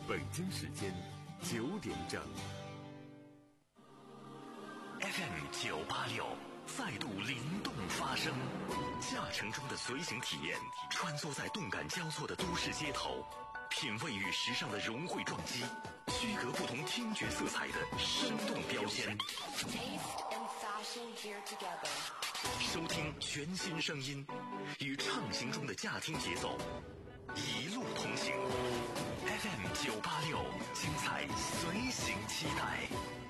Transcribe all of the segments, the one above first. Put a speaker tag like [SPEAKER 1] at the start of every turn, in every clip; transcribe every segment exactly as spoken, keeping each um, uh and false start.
[SPEAKER 1] 北京时间九点整。
[SPEAKER 2] F M 九八六再度灵动发声，驾乘中的随行体验，穿梭在动感交错的都市街头，品味与时尚的融汇撞击，区隔不同听觉色彩的生动标签。收听全新声音，与畅行中的驾听节奏，一路同行。F M 九八六，精彩随行期待。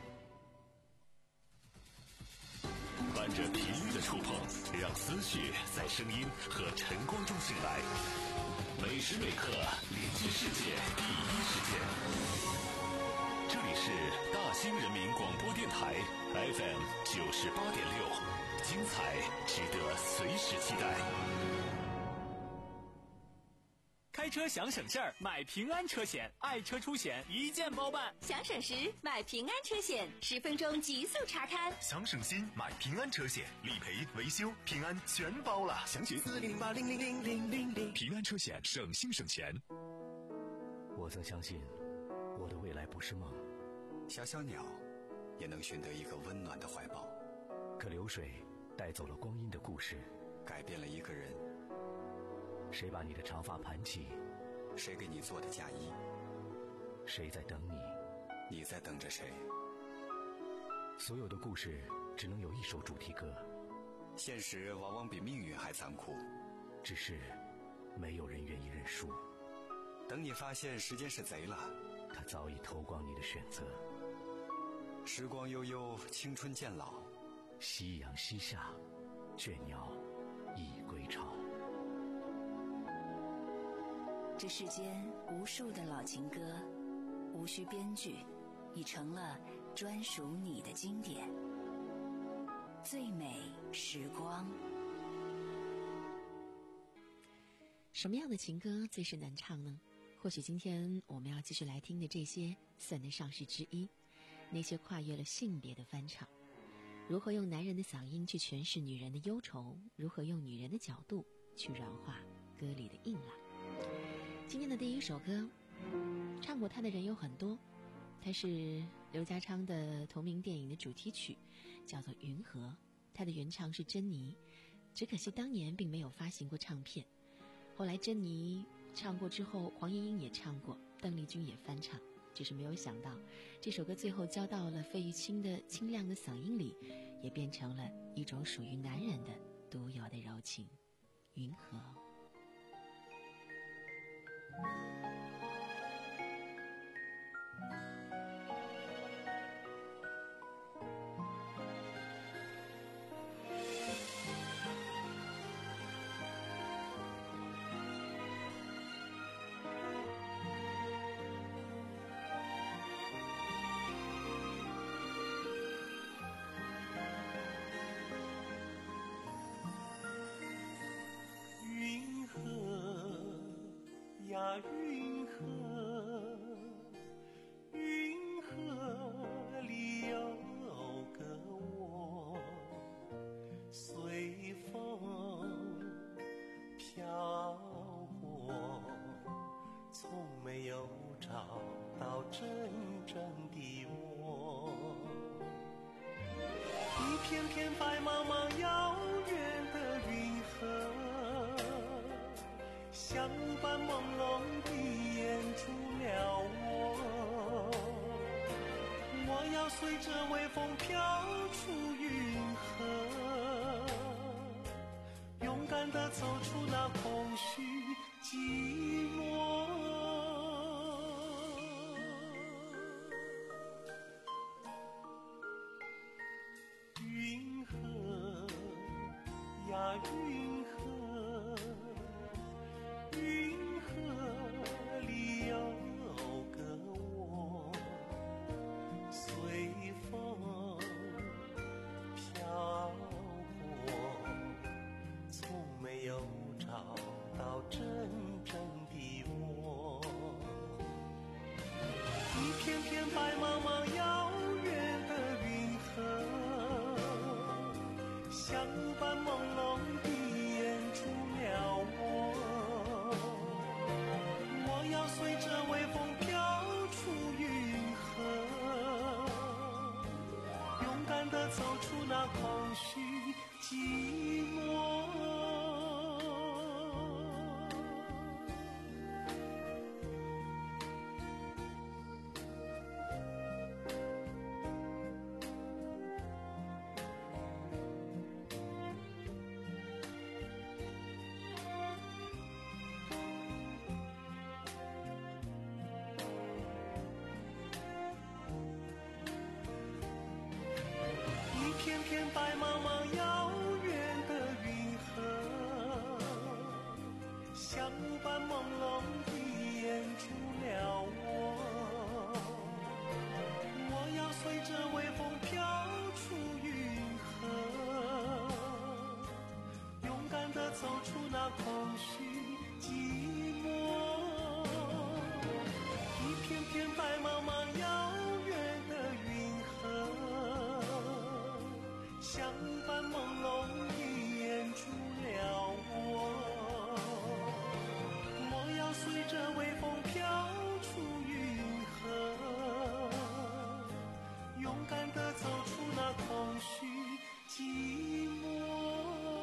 [SPEAKER 2] 伴着频率的触碰，让思绪在声音和晨光中醒来。每时每刻连接世界第一时间。这里是大兴人民广播电台 F M 九十八点六，精彩值得随时期待。
[SPEAKER 3] 开车想省事儿，买平安车险，爱车出险一键包办。
[SPEAKER 4] 想省时买平安车险，十分钟极速查看。
[SPEAKER 2] 想省心买平安车险，理赔、维修、平安全包了。详询四零八零零零零零零。平安车险，省心省钱。
[SPEAKER 5] 我曾相信，我的未来不是梦。
[SPEAKER 6] 小小鸟也能寻得一个温暖的怀抱。
[SPEAKER 5] 可流水带走了光阴的故事，
[SPEAKER 6] 改变了一个人。
[SPEAKER 5] 谁把你的长发盘起？
[SPEAKER 6] 谁给你做的嫁衣？
[SPEAKER 5] 谁在等你？
[SPEAKER 6] 你在等着谁？
[SPEAKER 5] 所有的故事只能有一首主题歌。
[SPEAKER 6] 现实往往比命运还残酷，
[SPEAKER 5] 只是没有人愿意认输。
[SPEAKER 6] 等你发现时间是贼了，
[SPEAKER 5] 他早已偷光你的选择。
[SPEAKER 6] 时光悠悠，青春渐老，
[SPEAKER 5] 夕阳西下，倦鸟已归巢。
[SPEAKER 4] 这世间无数的老情歌，无需编剧，已成了专属你的经典。最美时光。
[SPEAKER 7] 什么样的情歌最是难唱呢？或许今天我们要继续来听的这些算得上是之一，那些跨越了性别的翻唱。如何用男人的嗓音去诠释女人的忧愁，如何用女人的角度去软化歌里的硬朗。今天的第一首歌，唱过它的人有很多，它是刘家昌的同名电影的主题曲，叫做《云河》，它的原唱是珍妮，只可惜当年并没有发行过唱片。后来珍妮唱过之后，黄莺莺也唱过，邓丽君也翻唱，只是没有想到这首歌最后交到了费玉清的清亮的嗓音里，也变成了一种属于男人的独有的柔情。云河。
[SPEAKER 8] 云河呀云河，云河里有个我，随风飘过，从没有找到真正的我。一片片白茫茫遥远的云河，像雾般朦胧地掩住了我，我要随着微风飘出云河，勇敢地走出那空虚寂寞。云河呀云河，云河里有个我，随风飘过，从没有找到真正的我。一片片白茫茫遥远的云河，像雾般朦胧地掩住了我，我要随着微风飘那空虚寂寞。一片片白茫茫遥远的云河，像雾般朦胧地掩住了我。我要随着微风飘出云河，勇敢地走出那空虚寂寞。一片片白茫茫遥远的云河，像雾般朦胧地掩住了我。我要随着微风飘出云河，勇敢地走出那空虚寂寞。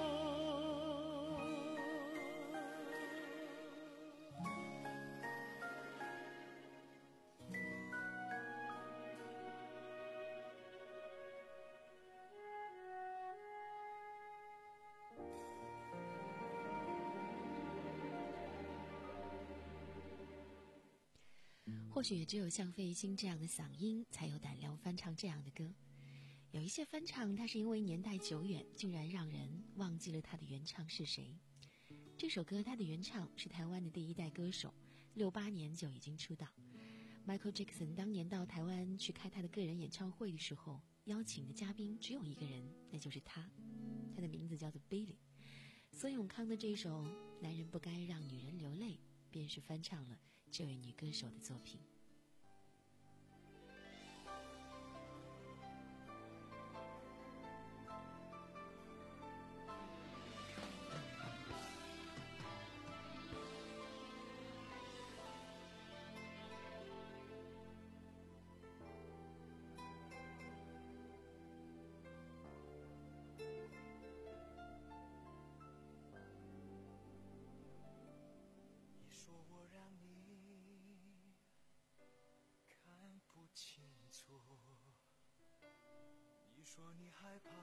[SPEAKER 7] 或许也只有像费玉清这样的嗓音，才有胆量翻唱这样的歌。有一些翻唱，它是因为年代久远，竟然让人忘记了它的原唱是谁。这首歌它的原唱是台湾的第一代歌手，六八年就已经出道。Michael Jackson 当年到台湾去开他的个人演唱会的时候，邀请的嘉宾只有一个人，那就是他，他的名字叫做 Billy。苏永康的这首《男人不该让女人流泪》，便是翻唱了这位女歌手的作品。
[SPEAKER 8] 你说你害怕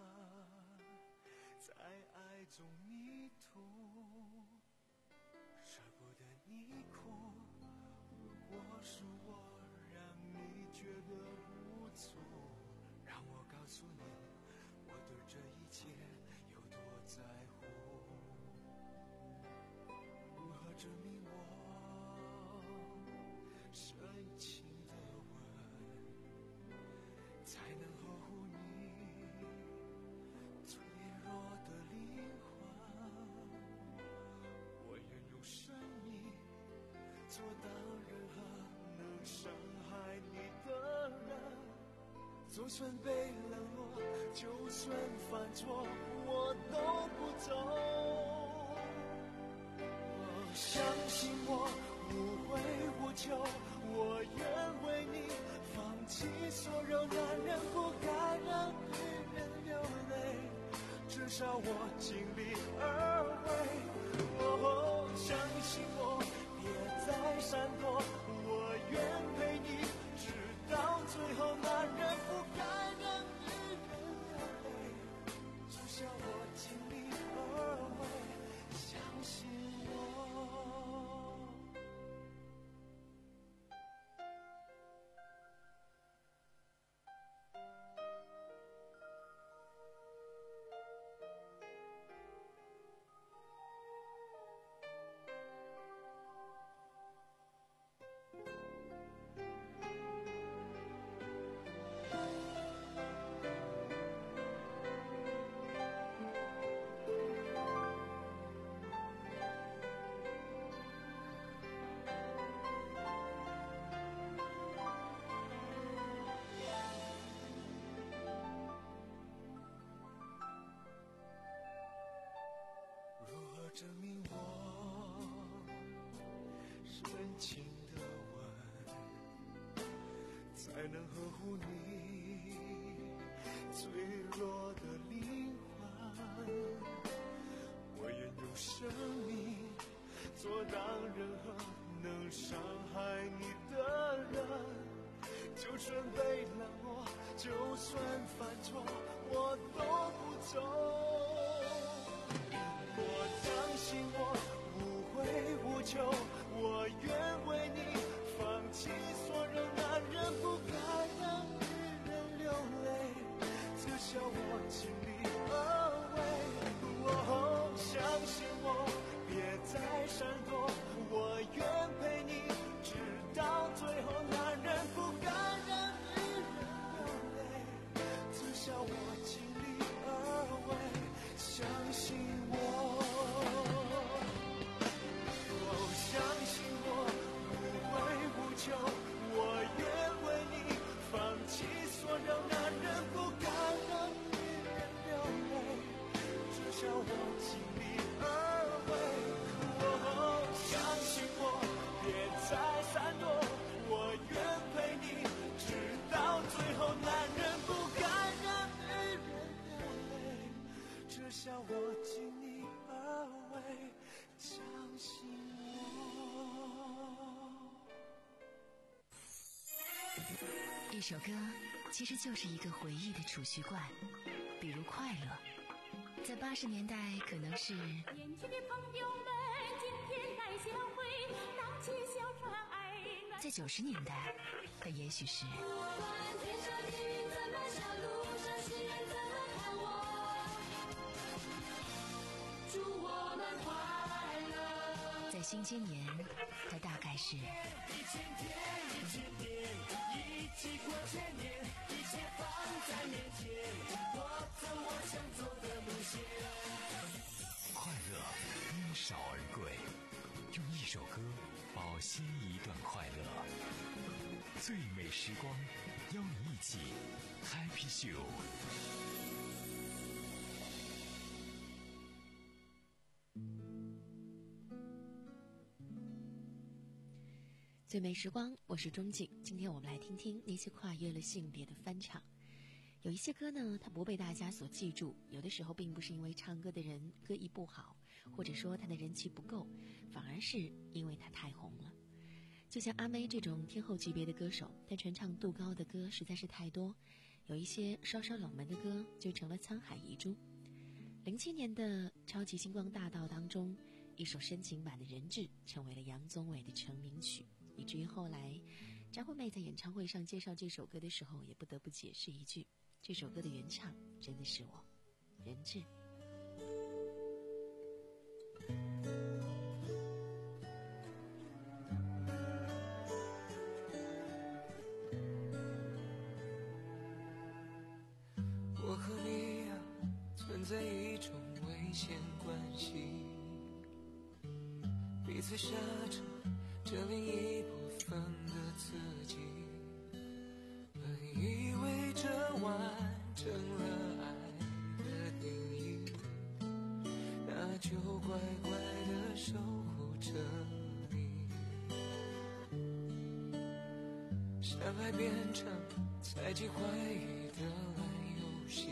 [SPEAKER 8] 在爱中迷途，舍不得你哭。如果是我让你觉得无助，让我告诉你，我对这一切有多在乎。如何证明我深情的吻才能呵护你脆弱的灵魂？我愿用生命做挡任何能伤害你的人，就算被冷落，就算犯错，我都不走。相信我，无悔无求，我愿为你放弃所有。男人不该让女人流泪，至少我尽力而为。哦，相信我，别再闪躲，我愿陪你直到最后。男人不该让女人流泪，至少我尽力而为。相信我。证明我深情的吻才能呵护你脆弱的灵魂，我愿用生命做让任何能伤害你的人，就算被冷落，就算犯错，我都不走。我相信我无悔无求，我愿为你放弃所有男人不该让女人流泪，至少我尽力而为。我相信我别再闪躲，我愿陪你直到最后，男人不该让女人流泪，至少我尽力而为。相信我，哦，相信我无悔无求，我愿为你放弃所有男人不该让女人流泪，至少我尽力而为。哦，相信我别再闪躲，我愿陪你直到最后，男人不该让女人流泪，至少我尽力而为。相信我。
[SPEAKER 4] 一首歌其实就是一个回忆的储蓄罐，比如快乐，在八十年代可能是
[SPEAKER 9] 年轻的朋友们今天来相会，荡起小船爱暖。
[SPEAKER 4] 在九十年代它也许是
[SPEAKER 9] 不管天上的云怎么笑，路上行人怎么看我，祝我们快乐。
[SPEAKER 4] 在新千年它大概是
[SPEAKER 8] 一千天一千年，一起过千年，一切放在面前，我走我想走的路线。
[SPEAKER 5] 快乐因少而贵，用一首歌保鲜一段快乐。最美时光，邀你一起 Happy Show。
[SPEAKER 7] 最美时光，我是钟静。今天我们来听听那些跨越了性别的翻唱。有一些歌呢，它不被大家所记住，有的时候并不是因为唱歌的人歌艺不好，或者说他的人气不够，反而是因为他太红了。就像阿妹这种天后级别的歌手，但传唱度高的歌实在是太多，有一些稍稍冷门的歌就成了沧海遗珠。零七年的超级星光大道当中，一首深情版的人质成为了杨宗纬的成名曲，以至于后来张惠妹在演唱会上介绍这首歌的时候，也不得不解释一句，这首歌的原唱真的是我，人质。
[SPEAKER 8] 我和你啊，存在一种危险关系，彼此杀着这另一部分的自己，本以为这完整了爱的定义，那就乖乖地守护着你。相爱变成猜忌怀疑的烂游戏，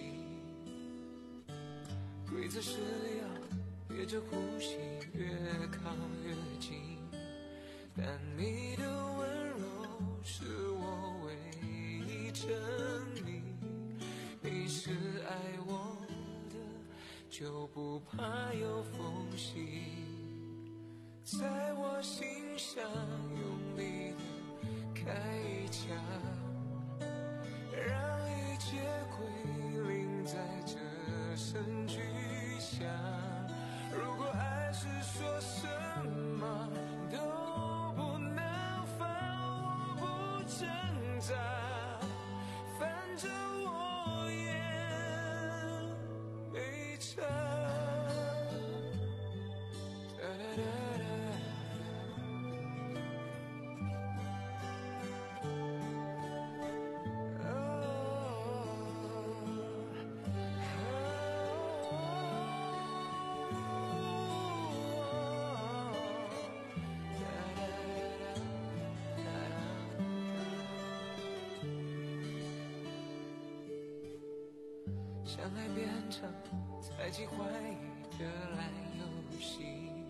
[SPEAKER 8] 规则是要憋着呼吸越靠越近，但你的温柔是我唯一证明，你是爱我的，就不怕有缝隙，在我心上用力的开一枪，让一切归零在这声巨响。如果爱是说什么都不能放，我不挣扎，反正我也没差。哒哒哒哒
[SPEAKER 10] 相爱变成猜忌怀疑的烂游戏，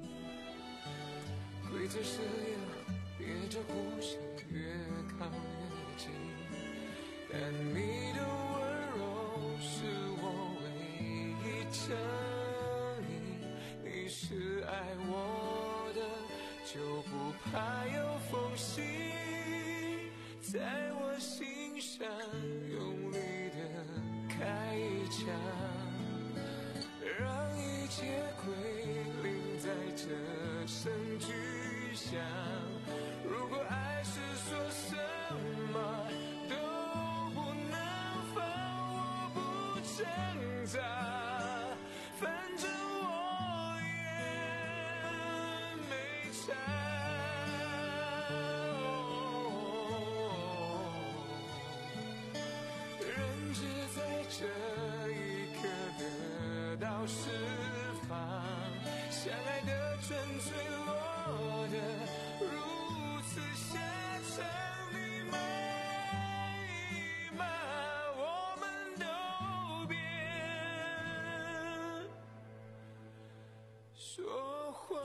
[SPEAKER 10] 规则是要憋着呼吸越靠越近，但你的温柔是我唯一真理，你是爱我的就不怕有缝隙，在我心上用力的开一枪，让一切归零在这声巨响。如果爱是说什么都不能放，我不挣扎，反正我也没差。人只在这一刻得到释放，相爱的纯粹落得如此下场，你骂一骂，我们都别说谎。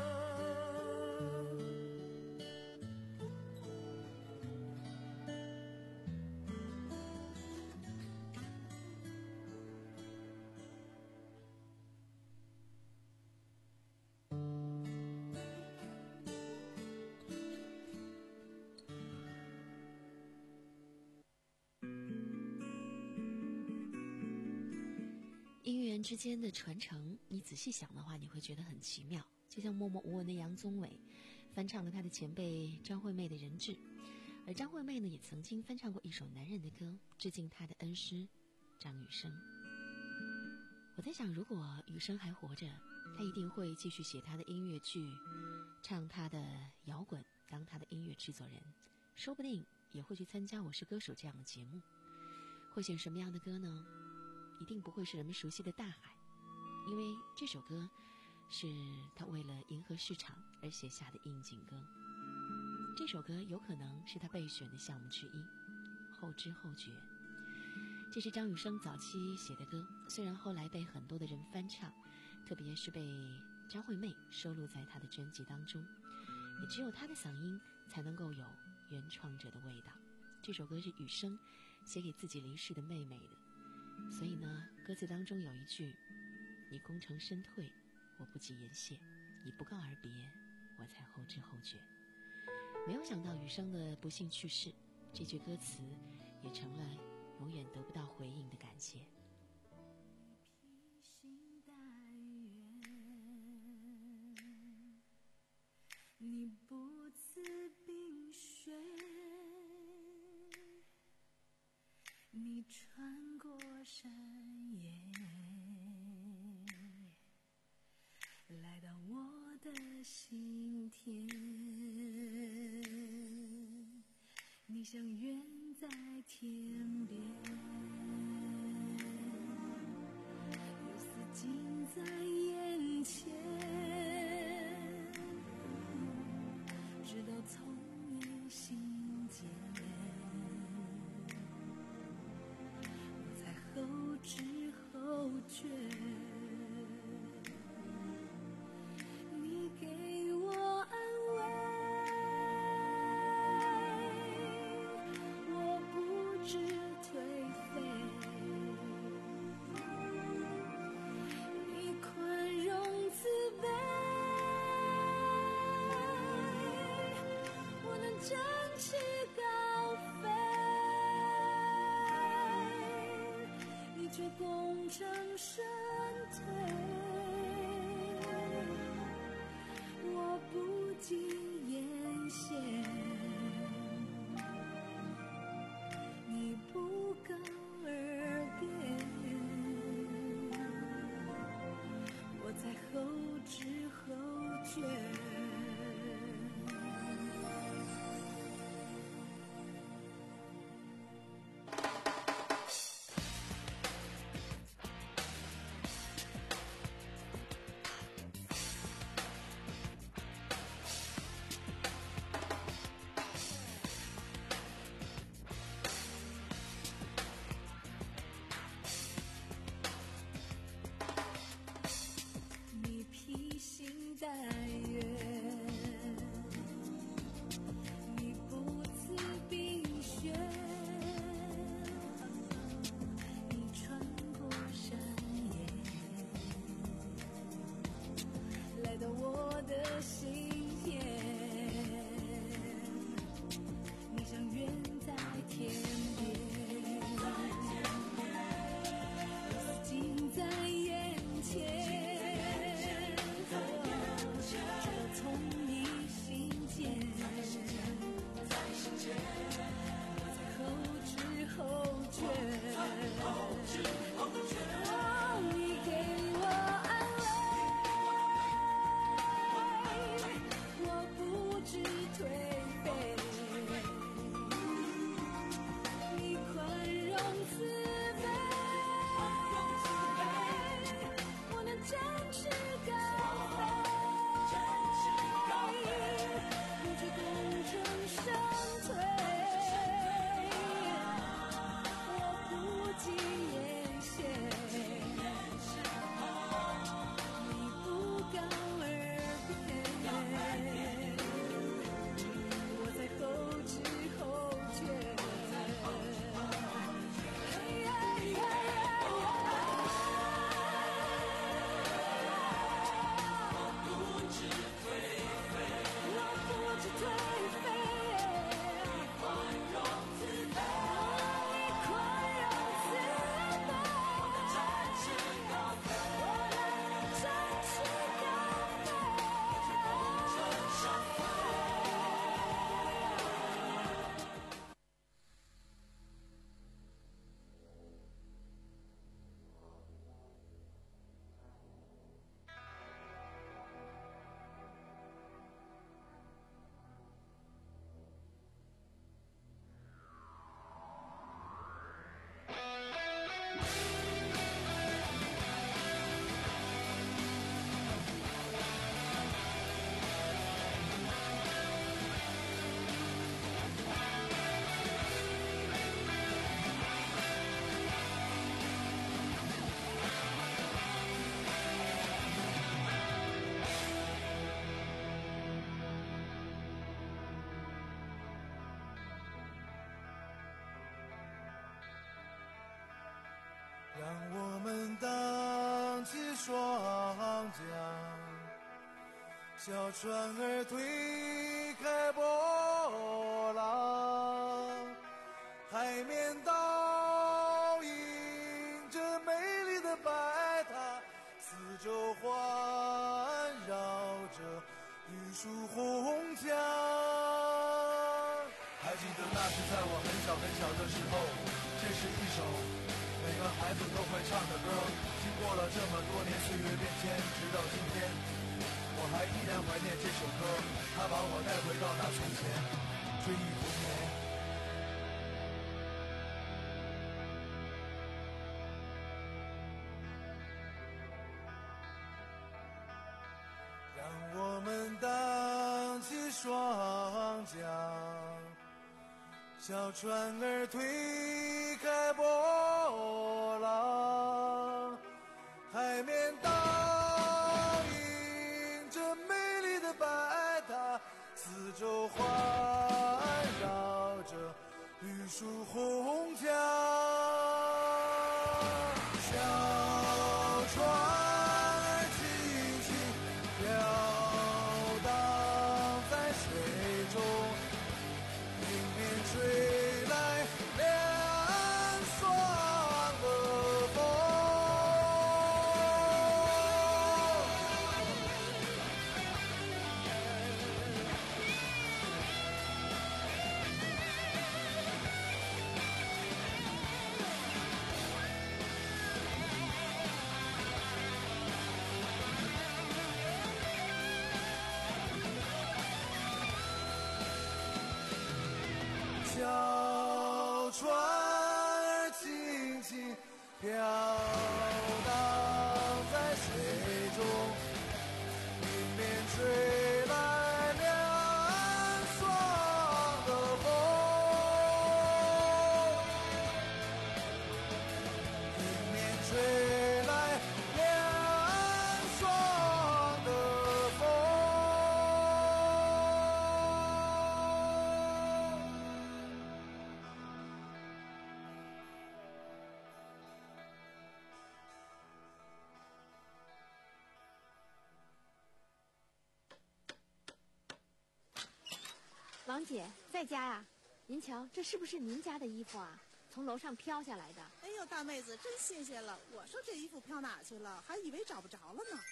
[SPEAKER 7] 音乐人之间的传承，你仔细想的话，你会觉得很奇妙。就像默默无闻的杨宗纬翻唱了他的前辈张惠妹的《人质》，而张惠妹呢，也曾经翻唱过一首男人的歌，致敬她的恩师张雨生。我在想，如果雨生还活着，他一定会继续写他的音乐剧，唱他的摇滚，当他的音乐制作人，说不定也会去参加《我是歌手》这样的节目。会选什么样的歌呢？一定不会是人们熟悉的《大海》，因为这首歌是他为了迎合市场而写下的应景歌。这首歌有可能是他备选的项目之一，《后知后觉》。这是张雨生早期写的歌，虽然后来被很多的人翻唱，特别是被张惠妹收录在他的专辑当中，也只有他的嗓音才能够有原创者的味道。这首歌是雨生写给自己离世的妹妹的，所以呢，歌词当中有一句：你功成身退，我不及言谢；你不告而别，我才后知后觉。没有想到雨生的不幸去世，这句歌词也成了永远得不到回应的感谢。
[SPEAKER 9] 披星戴月，你不辞冰雪，你穿过山野，来到我的心田。你像远在天边，有似近在眼前，直到从你心间，我才后知后觉。你给我安慰，我不知颓废，你宽容慈悲，我能展翅高飞，你却功成身退，我不及言谢，你不告而别，我才后知后觉。
[SPEAKER 11] 双桨，小船儿推开波浪，海面倒映着美丽的白塔，四周环绕着绿树红墙。还记得那是在我很小很小的时候，这是一首每个孩子都会唱的歌。经过了这么多年岁月变迁，直到今天我还依然怀念这首歌，它把我带回到那从前，追忆童年。让我们荡起双桨，小船儿推开波浪，海面倒映着美丽的白塔，四周环绕着绿树红墙。小船儿轻轻飘荡在水中，迎面吹来凉爽的风。小船儿轻轻飘荡在水中，迎面吹来凉爽的风，迎面吹来凉爽的风。
[SPEAKER 12] 王姐在家呀？您瞧，这是不是您家的衣服啊？从楼上飘下来的。
[SPEAKER 13] 哎呦，大妹子真新鲜了！我说这衣服飘哪去了，还以为找不着了呢。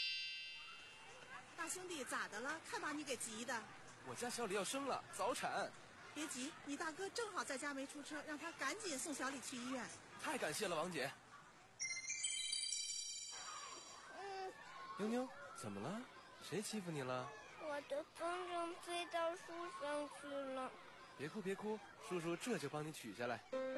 [SPEAKER 13] 大兄弟咋的了？看把你给急的。
[SPEAKER 14] 我家小李要生了，早产。
[SPEAKER 13] 别急，你大哥正好在家没出车，让他赶紧送小李去医院。
[SPEAKER 14] 太感谢了，王姐。
[SPEAKER 15] 嗯。
[SPEAKER 14] 妞妞，怎么了？谁欺负你了？
[SPEAKER 15] 我的风筝飞到树上去了。
[SPEAKER 14] 别哭别哭，叔叔这就帮你取下来。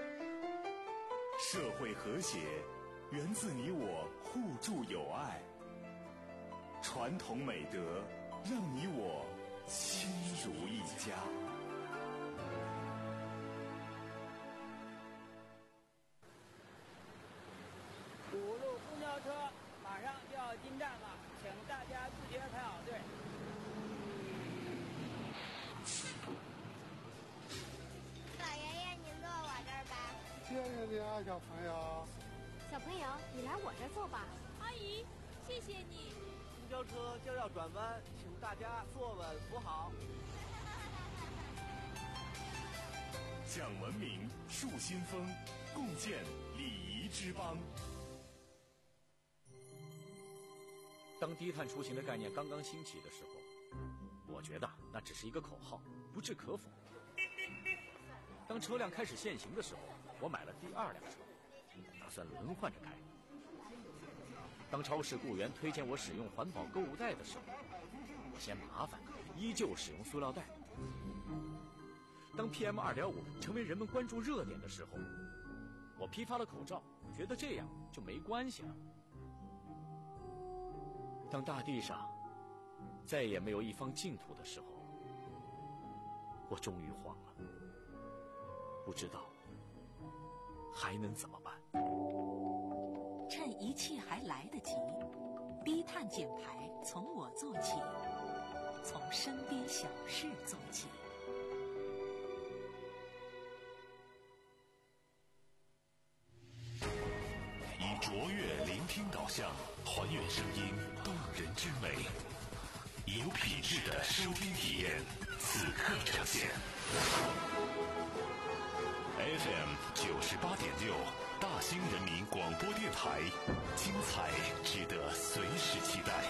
[SPEAKER 2] 社会和谐源自你我互助友爱，传统美德让你我亲如一家。
[SPEAKER 16] 五路公交车马上就要进站了，请大家自觉排好队。
[SPEAKER 15] 老爷爷，您坐我这儿吧。
[SPEAKER 17] 谢谢你啊，小朋友。
[SPEAKER 12] 小朋友，你来我这儿坐吧。
[SPEAKER 9] 阿姨，谢谢你。
[SPEAKER 18] 公交车就要转弯，请大家坐稳扶好。
[SPEAKER 2] 讲文明，树新风，共建礼仪之邦。
[SPEAKER 19] 当低碳出行的概念刚刚兴起的时候，我觉得那只是一个口号，不置可否。当车辆开始限行的时候，我买了第二辆车，打算轮换着开。当超市雇员推荐我使用环保购物袋的时候，我嫌麻烦，依旧使用塑料袋。当 P M 二点五 成为人们关注热点的时候，我批发了口罩，觉得这样就没关系了。当大地上再也没有一方净土的时候，我终于慌了，不知道还能怎么办。
[SPEAKER 4] 趁一切还来得及，低碳减排从我做起，从身边小事做起。
[SPEAKER 2] 以卓越领听导向，还原声音动人之美，有品质的收听体验，此刻呈现。F M 九十八点六，大兴人民广播电台，精彩值得随时期待。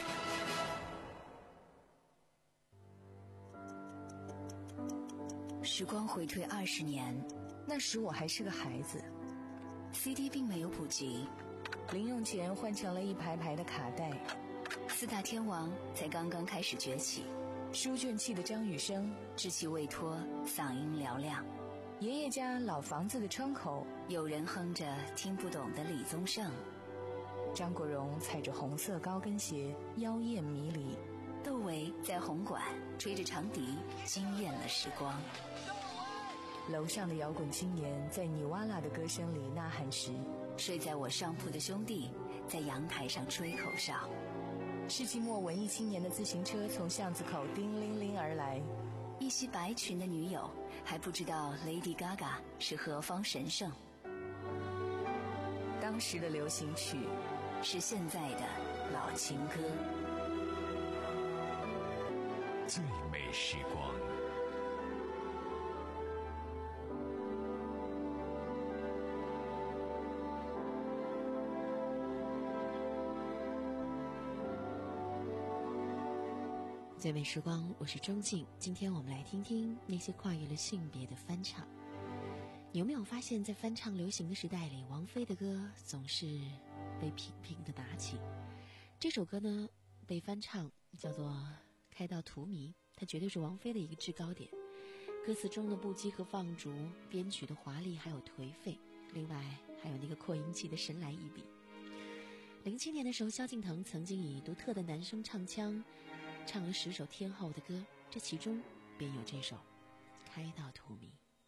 [SPEAKER 4] 时光回退二十年，那时我还是个孩子。C D 并没有普及，零用钱换成了一排排的卡带。四大天王才刚刚开始崛起，书卷气的张雨生稚气未脱，嗓音嘹亮。爷爷家老房子的窗口，有人哼着听不懂的李宗盛。张国荣踩着红色高跟鞋，妖艳迷离。窦唯在红馆吹着长笛，惊艳了时光。楼上的摇滚青年在尼瓦拉的歌声里呐喊时，睡在我上铺的兄弟在阳台上吹口哨。世纪末文艺青年的自行车从巷子口叮铃铃而来，一袭白裙的女友还不知道 Lady Gaga 是何方神圣。当时的流行曲是现在的老情歌。
[SPEAKER 5] 最美时光。
[SPEAKER 7] 最美时光，我是钟静。今天我们来听听那些跨越了性别的翻唱。你有没有发现，在翻唱流行的时代里，王菲的歌总是被频频的打起。这首歌呢，被翻唱叫做《开到荼蘼》，它绝对是王菲的一个制高点。歌词中的不羁和放逐，编曲的华丽还有颓废，另外还有那个扩音器的神来一笔。零七年的时候，萧敬腾曾经以独特的男声唱腔唱了十首天后的歌，这其中便有这首《开到荼蘼》。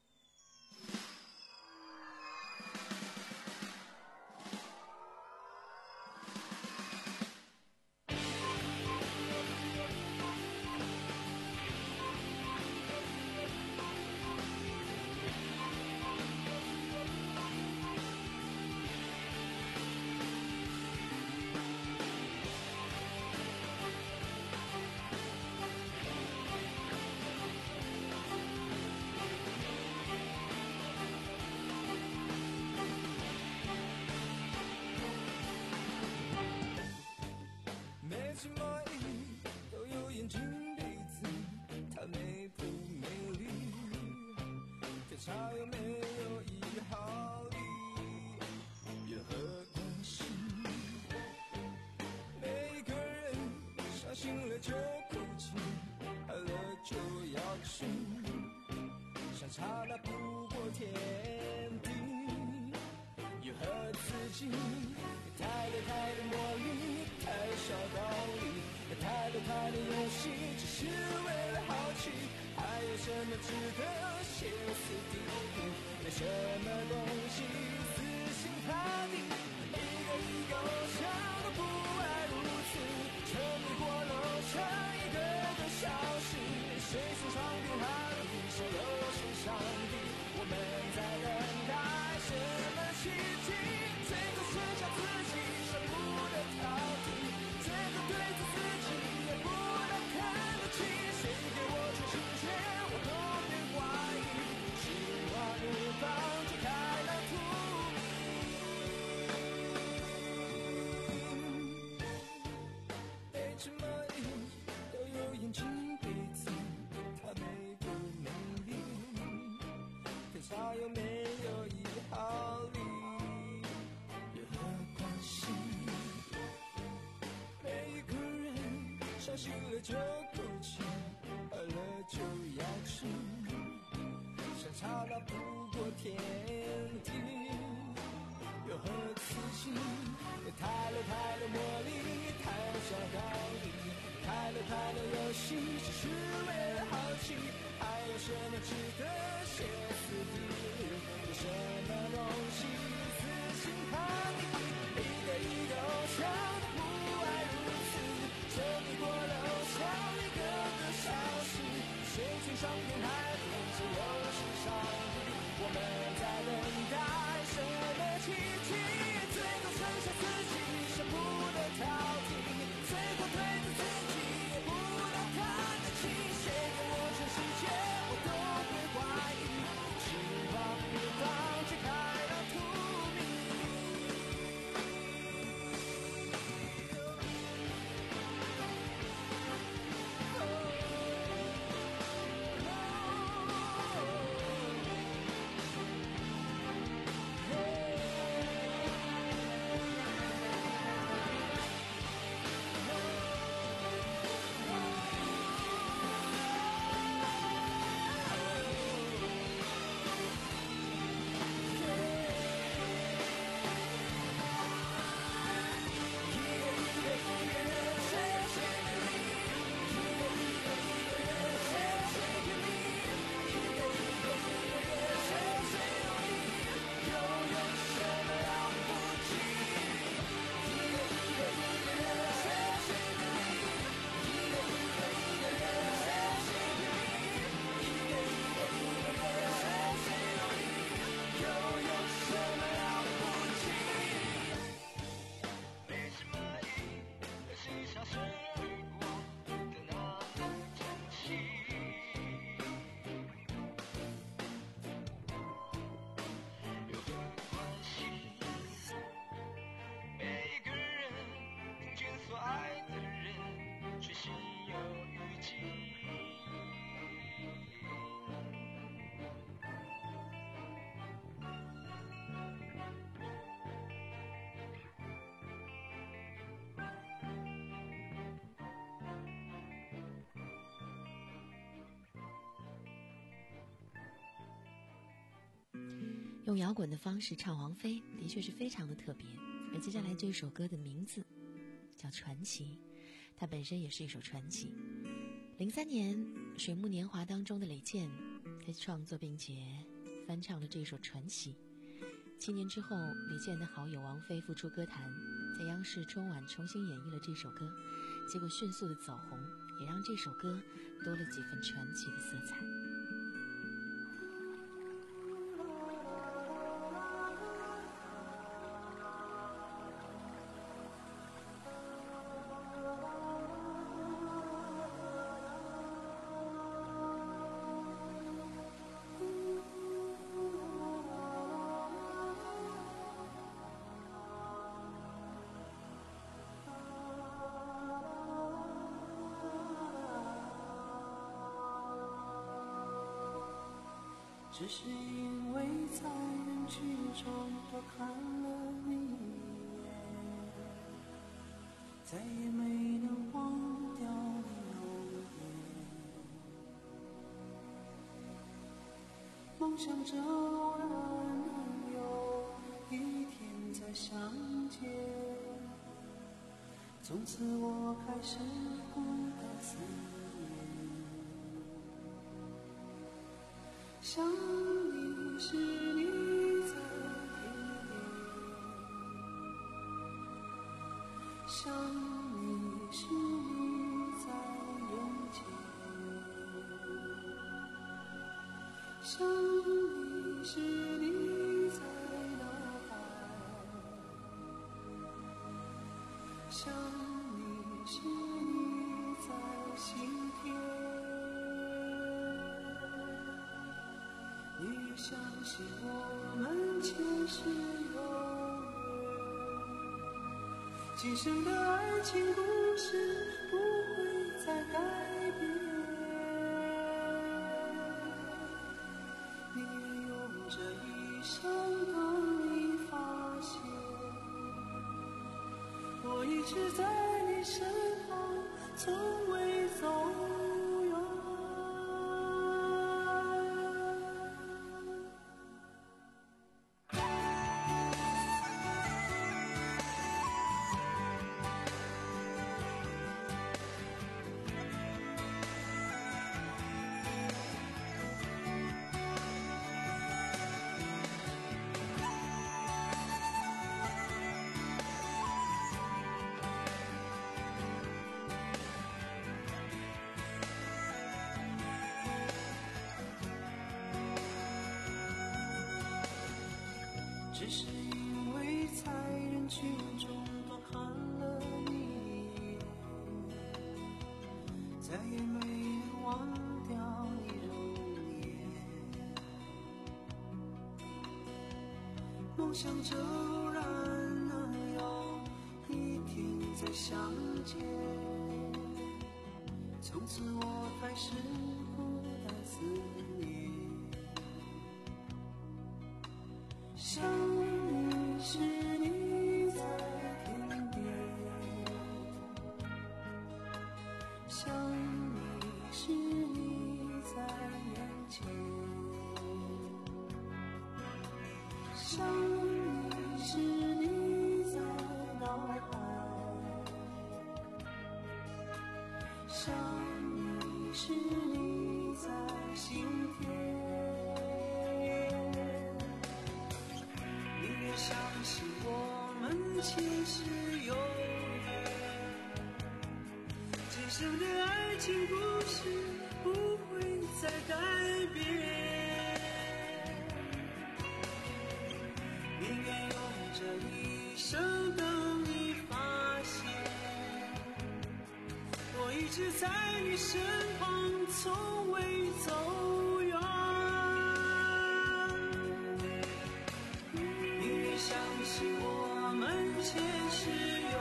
[SPEAKER 10] 情莫疑，都有眼睛鼻子，她美不美丽？天差有没有一毫厘，有何关系？每一个人伤心了就哭泣，爱了就要去，相差那不过天地，有何刺激？太多太多魔力，太少道理，太多太多游戏，只是为了好奇。还有什么值得歇斯底里？没什么东西死心塌地，一个一个偶像都不爱如此，沉迷过楼上一个个消失，谁是上帝还是又是上帝？我们在等待什么奇迹？最后剩下自己舍不得逃避，最后对着自己也不能看得起。谁给我全世界，我都别怀疑。希望无妨就开了荼蘼，被沉默里都有眼睛鼻子，她美不美丽？天差有没有一毫厘？伤心了就哭泣，饿了就要吃，相差那不过天地，有何刺激？太多太多魔力，太少道理，太多太多游戏，只是为了好奇。还有什么值得歇斯底里？有什么东西死心塌地？一个一个偶像都不爱如此，沉迷过了偶像一个个消失，谁最上天还不是又是上帝？我们在等待什么奇迹？最后剩下自己舍
[SPEAKER 7] 用摇滚的方式唱王菲，的确是非常的特别。而接下来这首歌的名字叫《传奇》，它本身也是一首传奇。零三年《水木年华》当中的雷健他创作并且翻唱了这首《传奇》。七年之后，李健的好友王菲复出歌坛，在央视春晚重新演绎了这首歌，结果迅速的走红，也让这首歌多了几分传奇的色彩。
[SPEAKER 8] 只是因为在人群中多看了你一眼，再也没能忘掉你容颜。梦想着偶然能有一天再相见，从此我开始孤单思念。想你时你在天边，想你时你在眼前，想你时你在脑海，想你时你在心田。你相信我们前世有缘，今生的爱情故事不会再改变。你用这一生等你发现，我一直在你身旁，从未走远。只是因为在人群中多看了你一眼，再也没能忘掉你容颜。梦想着偶然能有一天再相见，从此我开始孤单思念。想你时你在天边，想你时你在眼前，想你时你在脑海，想你时你在心田。相信我们前世有缘，今生的爱情故事不会再改变。宁愿用这一生等你发现，我一直在你身旁，从未走远。相信我们前世有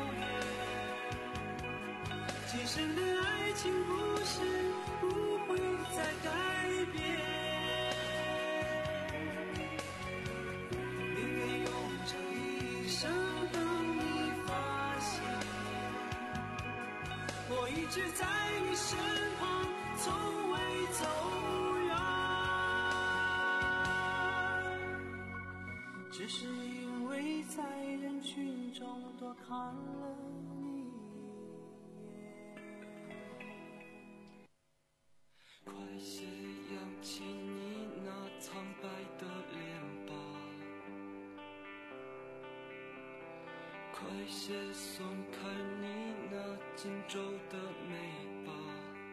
[SPEAKER 8] 缘，今生的爱情故事不会再改变。宁愿用这一生等你发现，我一直在你身旁，从未走远。 多看了你一眼。
[SPEAKER 10] 快些扬起你那苍白的脸吧，快些松开你那紧皱的眉吧，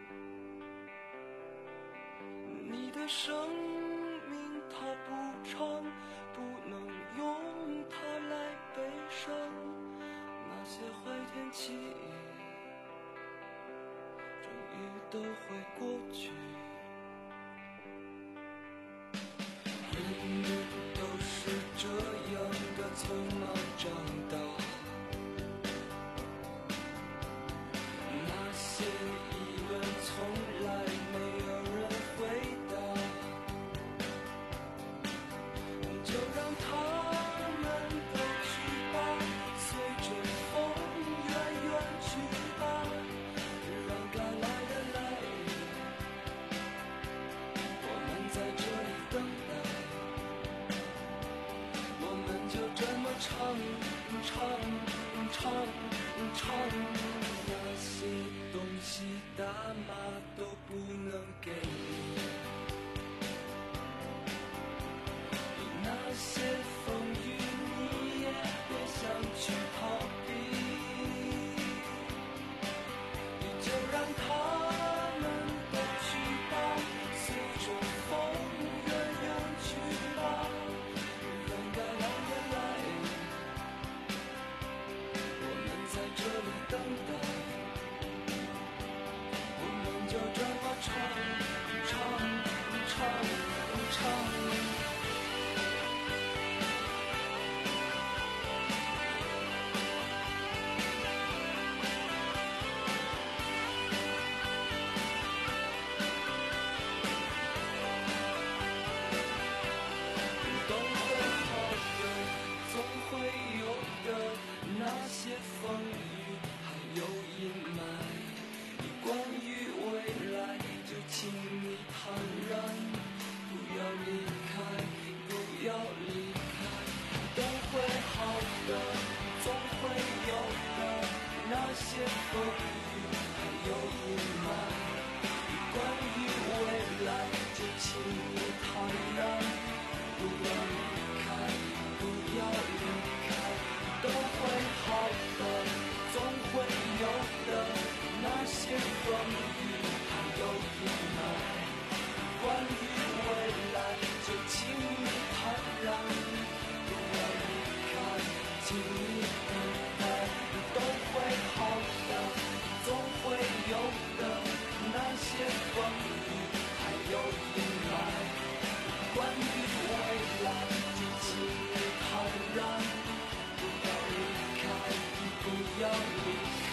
[SPEAKER 10] 你的生命它不长，不能用它来悲伤，那些坏天气终于都会过去。人们都是这样的匆忙长大，那些疑问从来没有人回答，就让他们都去吧，随着风远远去吧，让该来的来，我们在这里等待，我们就这么唱唱唱唱，那些东西大妈都不能给你，那些风雨你也别想去逃避，你就让他们都去吧，随着风远远去吧，让该来的来，我们在这里等待，我们就这么唱唱唱唱。都会好的，总会有的，那些风雨还有阴霾，你关于未来就请你坦然，不要离开，不要离开，都会好的，总会有的，那些风雨还有阴霾，你关于未来就请你坦然，不要离开，不要离开，都会好的，总会有的，那些风雨还有阴霾，关于未来就请你坦然，不要离开，请你等待，都会好的，总会有的，那些风雨还有阴霾，关于未来就请你坦然，不要离开，不要离开。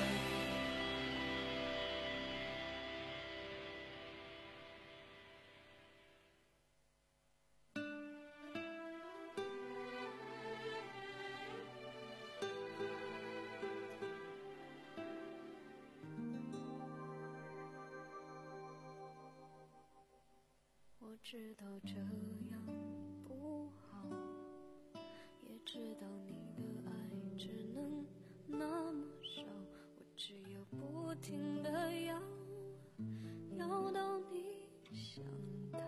[SPEAKER 20] 我知道这样不好，也知道你的爱只能那么少，我只有不停地要，要到你想逃。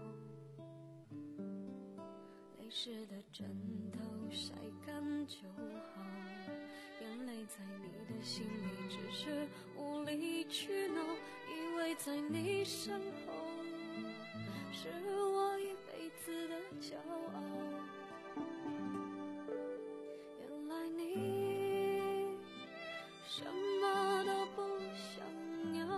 [SPEAKER 20] 泪湿的枕头晒干就好，眼泪在你的心里只是无理取闹，以为在你身后是我一辈子的骄傲，原来你什么都不想要，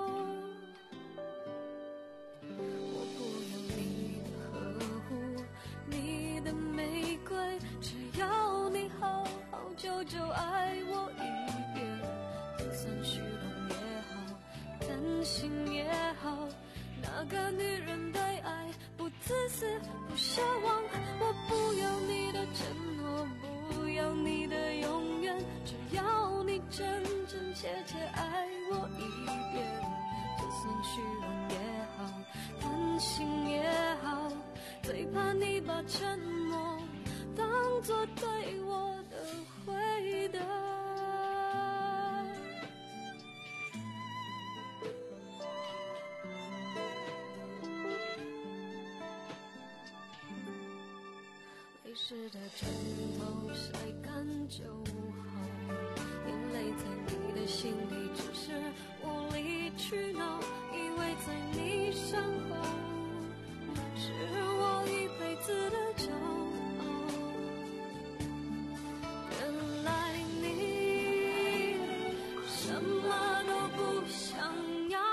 [SPEAKER 20] 我不要你的呵护，你的玫瑰，只要你好好久久爱我一遍，就算虚荣也好，担心也好，那个女人对爱不自私不奢望，我不要你的承诺，不要你的永远，只要你真真切切爱我一遍，就算虚荣也好，担心也好，最怕你把沉默当作对我的回湿的枕头晒干就好，眼泪在你的心里只是无理取闹，以为在你身后是我一辈子的骄傲，原来你什么都不想要，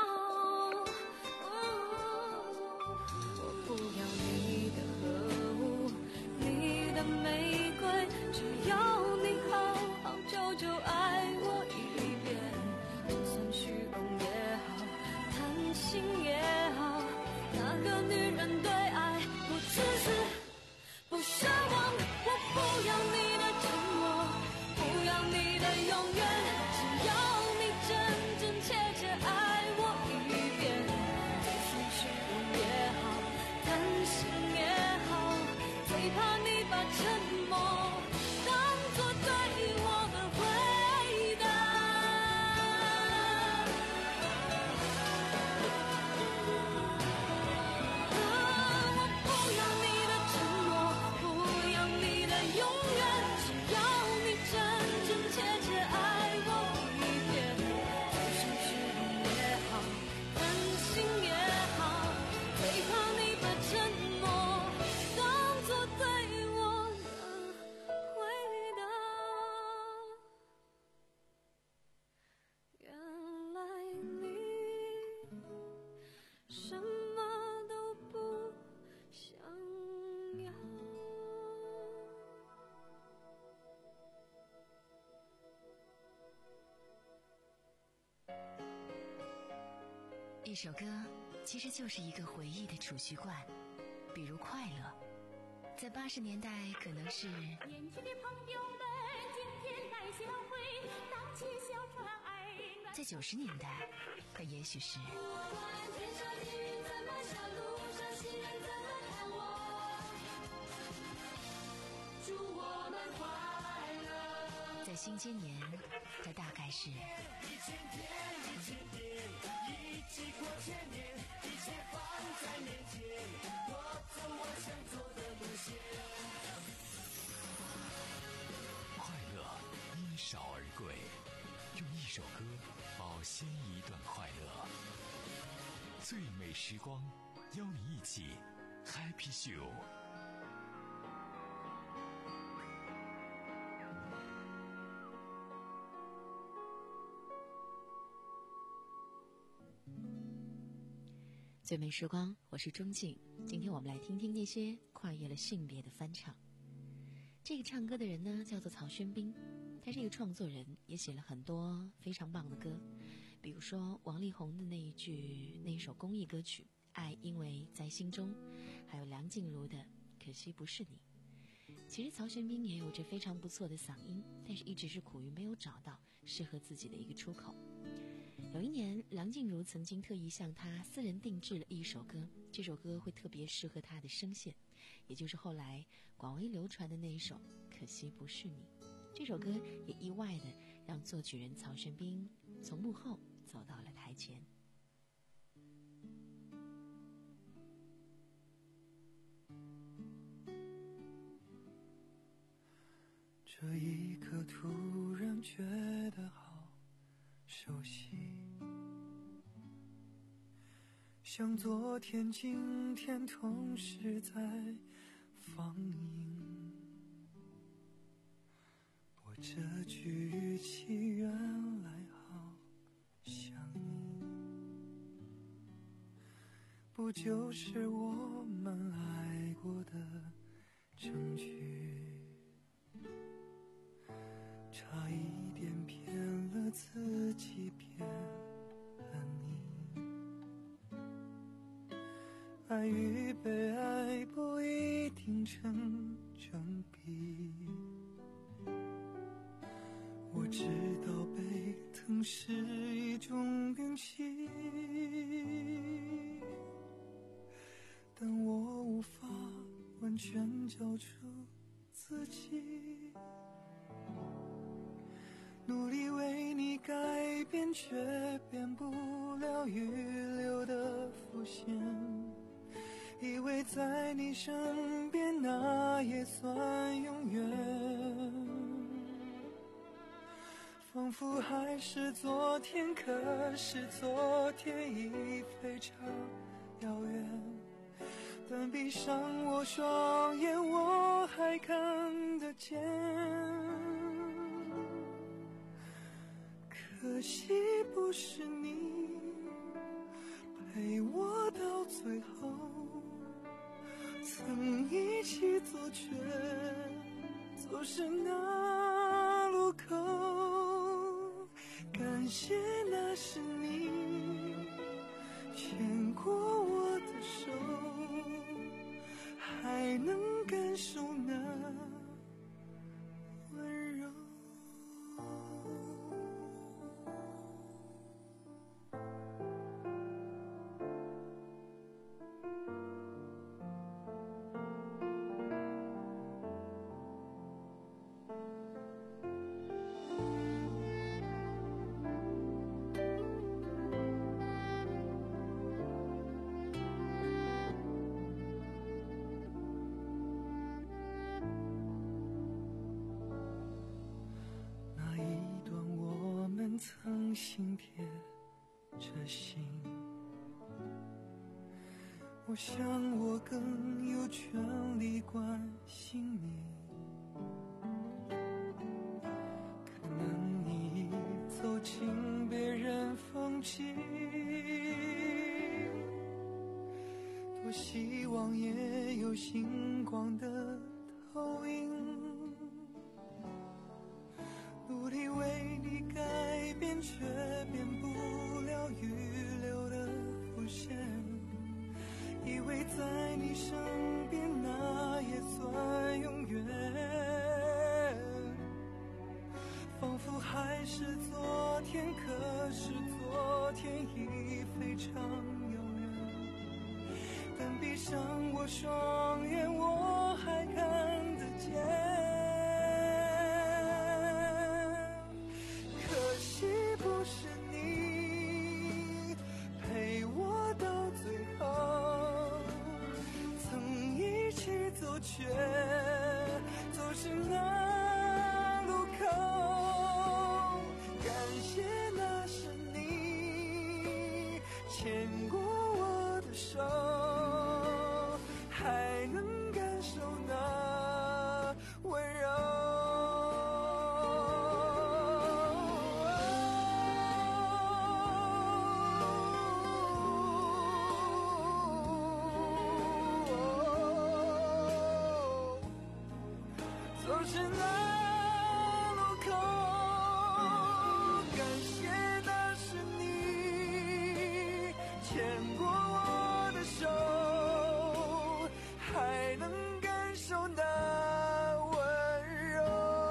[SPEAKER 20] 我不要你的呵护，你的玫瑰，只要你好好久久爱我一遍，就算虚荣也好，贪心也好，那个女人对爱不自私不奢望，我不要你的承诺，不要你的永远，只要你真真切切爱我一遍，就算虚荣也好，贪心也好，最怕你把沉默当作对我的回答。我不要你的承诺，不要你的永远，只要你真真切切爱我一遍，就算虚荣也好，贪心也好，最怕你把沉默当作对我的回答。原来你什么都不想要。
[SPEAKER 4] 一首歌其实就是一个回忆的储蓄罐，比如快乐，在八十年代可能是
[SPEAKER 9] 年轻的朋友们，今天来相会，荡起小船儿暖。
[SPEAKER 4] 在九十年代，它也许是在新千年，它大概是
[SPEAKER 5] 快乐因少而贵，用一首歌保鲜一段快乐。最美时光，邀你一起 Happy Show。
[SPEAKER 7] 最美时光，我是钟静。今天我们来听听那些跨越了性别的翻唱。这个唱歌的人呢，叫做曹轩宾，他是一个创作人，也写了很多非常棒的歌，比如说王力宏的那一句那一首公益歌曲《爱因为在心中》，还有梁静茹的《可惜不是你》。其实曹轩宾也有着非常不错的嗓音，但是一直是苦于没有找到适合自己的一个出口。有一年，梁静茹曾经特意向他私人定制了一首歌，这首歌会特别适合他的声线，也就是后来广为流传的那一首《可惜不是你》。这首歌也意外地让作曲人曹轩宾从幕后走到了台前。
[SPEAKER 8] 这一刻突然觉得好熟悉，像昨天今天同时在放映。我这句语气原来好像你，不就是我们爱过的证据？差一点骗了自己，骗了你。爱与被爱不一定成正比。我知道被疼是一种运气，但我无法完全交出自己。努力为你改变，却变不了预留的伏线。 以为在你身边那也算永远，仿佛还是昨天，可是昨天已非常遥远。但闭上我双眼，我还看得见。可惜不是你陪我到最后，曾一起走却走失那路口。感谢那是你牵过我的手，还能感受那温柔。曾心贴着心，我想我更有权利关心你。可能你已走进别人风景，多希望也有星光的投影，努力为你改变，却变不了预留的伏线。以为在你身边那也算永远，仿佛还是昨天，可是昨天已非常遥远。但闭上我双眼，我还看得见。不是你陪我到最后，曾一起走却走失那路口。感谢那是你牵过我的手，还能感受那温柔。是那路口，感谢那是你牵过我的手，还能感受那温柔。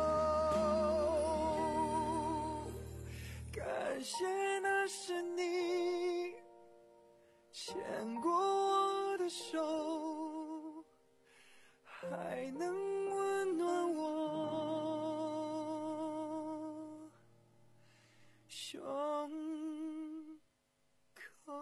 [SPEAKER 8] 感谢那是你牵过我的手，还能温暖我胸口。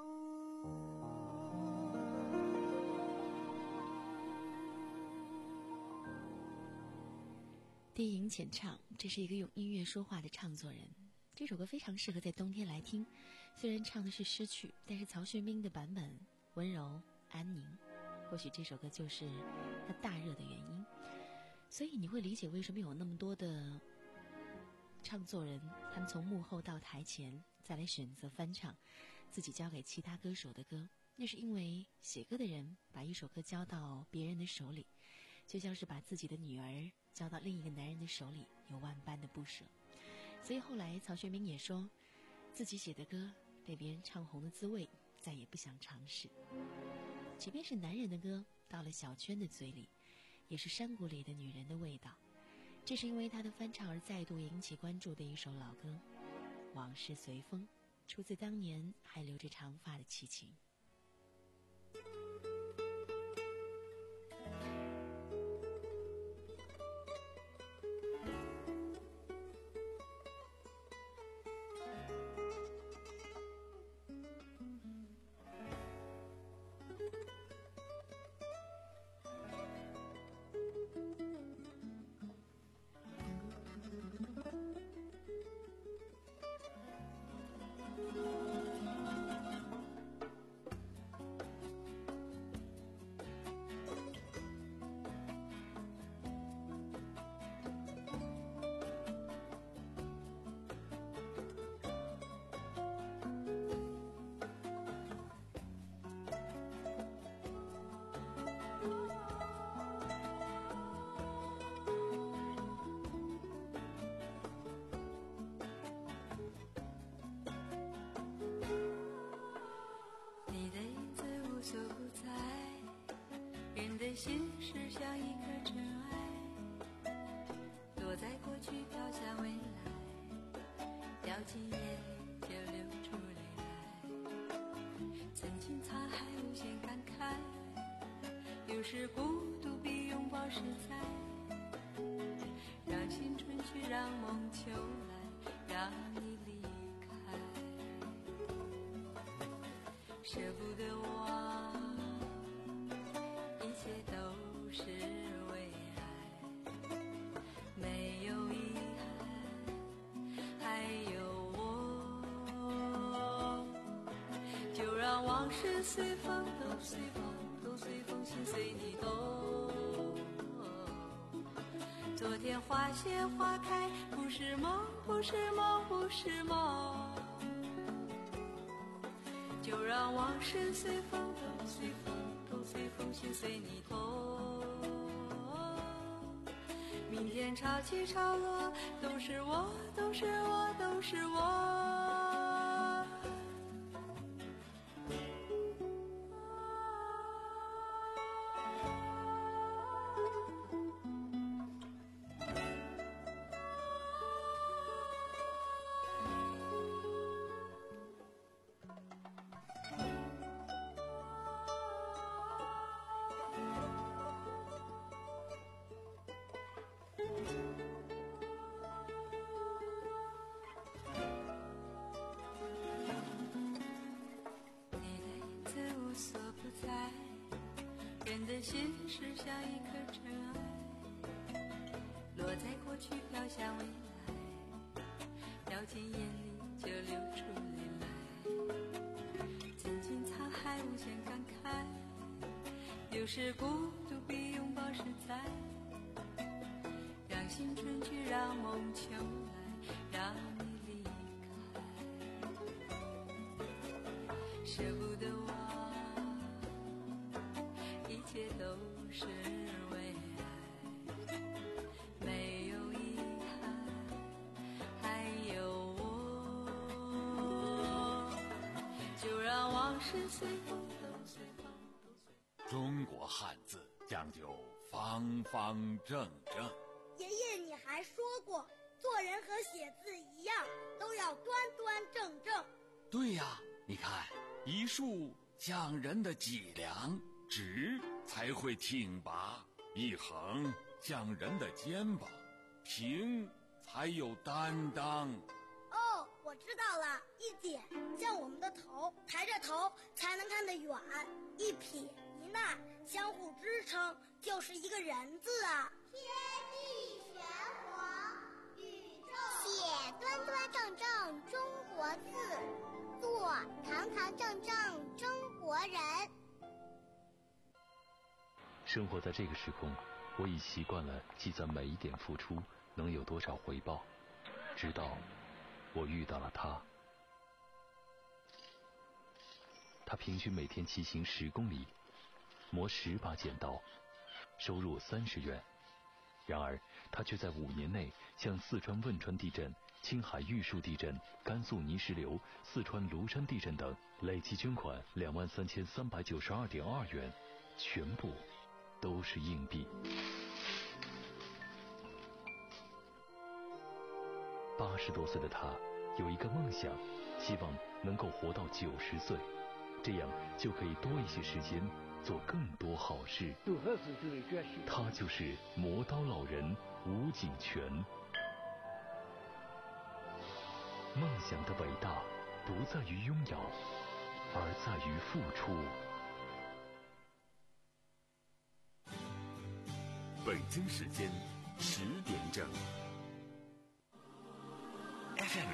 [SPEAKER 7] 低吟浅唱，这是一个用音乐说话的唱作人。这首歌非常适合在冬天来听，虽然唱的是诗曲，但是曹轩宾的版本温柔安宁，或许这首歌就是它大热的原因。所以你会理解为什么有那么多的唱作人，他们从幕后到台前再来选择翻唱自己交给其他歌手的歌，那是因为写歌的人把一首歌交到别人的手里，就像是把自己的女儿交到另一个男人的手里，有万般的不舍。所以后来曹轩宾也说，自己写的歌被别人唱红的滋味再也不想尝试。即便是男人的歌到了小娟的嘴里，也是山谷里的女人的味道。这是因为他的翻唱而再度引起关注的一首老歌《往事随风》，出自当年还留着长发的齐秦。
[SPEAKER 20] 的心事像一颗尘埃，落在过去飘向未来，掉进眼里就流出泪来。曾经沧海无限感慨，有时孤独比拥抱实在。让青春去，让梦秋来，让你离开。舍不得忘，一切都是为爱，没有遗憾，还有我。就让往事随风，都随风，都随风，心随你动。昨天花谢花开，不是梦，不是梦，不是梦。就让往事随风，都随风，都随风，心随你动。明天潮起潮落，都是我，都是我，都是我。人的心事像一颗尘埃，落在过去飘向未来，掉进眼里就流出泪来。曾经沧海无限感慨，有时孤独比拥抱实在。让新春去，让梦秋来，让你离开。舍不得忘，一切都是为爱，没有遗憾，还有我。就让往事随风，都随风，都随风。
[SPEAKER 2] 中国汉字讲究方方正正。
[SPEAKER 21] 爷爷，你还说过，做人和写字一样，都要端端正正。
[SPEAKER 2] 对呀，你看，一竖讲人的脊梁，直才会挺拔；一横讲人的肩膀，平才有担当。
[SPEAKER 21] 哦，我知道了，一点像我们的头，抬着头才能看得远；一撇一捺相互支撑，就是一个人字啊。
[SPEAKER 22] 天地玄黄，宇宙写端端正正中国字，做堂堂正正中国人。
[SPEAKER 5] 生活在这个时空，我已习惯了计算每一点付出能有多少回报，直到我遇到了他。他平均每天骑行十公里，磨十把剪刀，收入三十元。然而他却在五年内向四川汶川地震、青海玉树地震、甘肃泥石流、四川庐山地震等累计捐款两万三千三百九十二点二元，全部都是硬币。八十多岁的他有一个梦想，希望能够活到九十岁，这样就可以多一些时间做更多好事。他就是磨刀老人吴景全。梦想的伟大不在于拥有，而在于付出。
[SPEAKER 1] 北京时间十点整。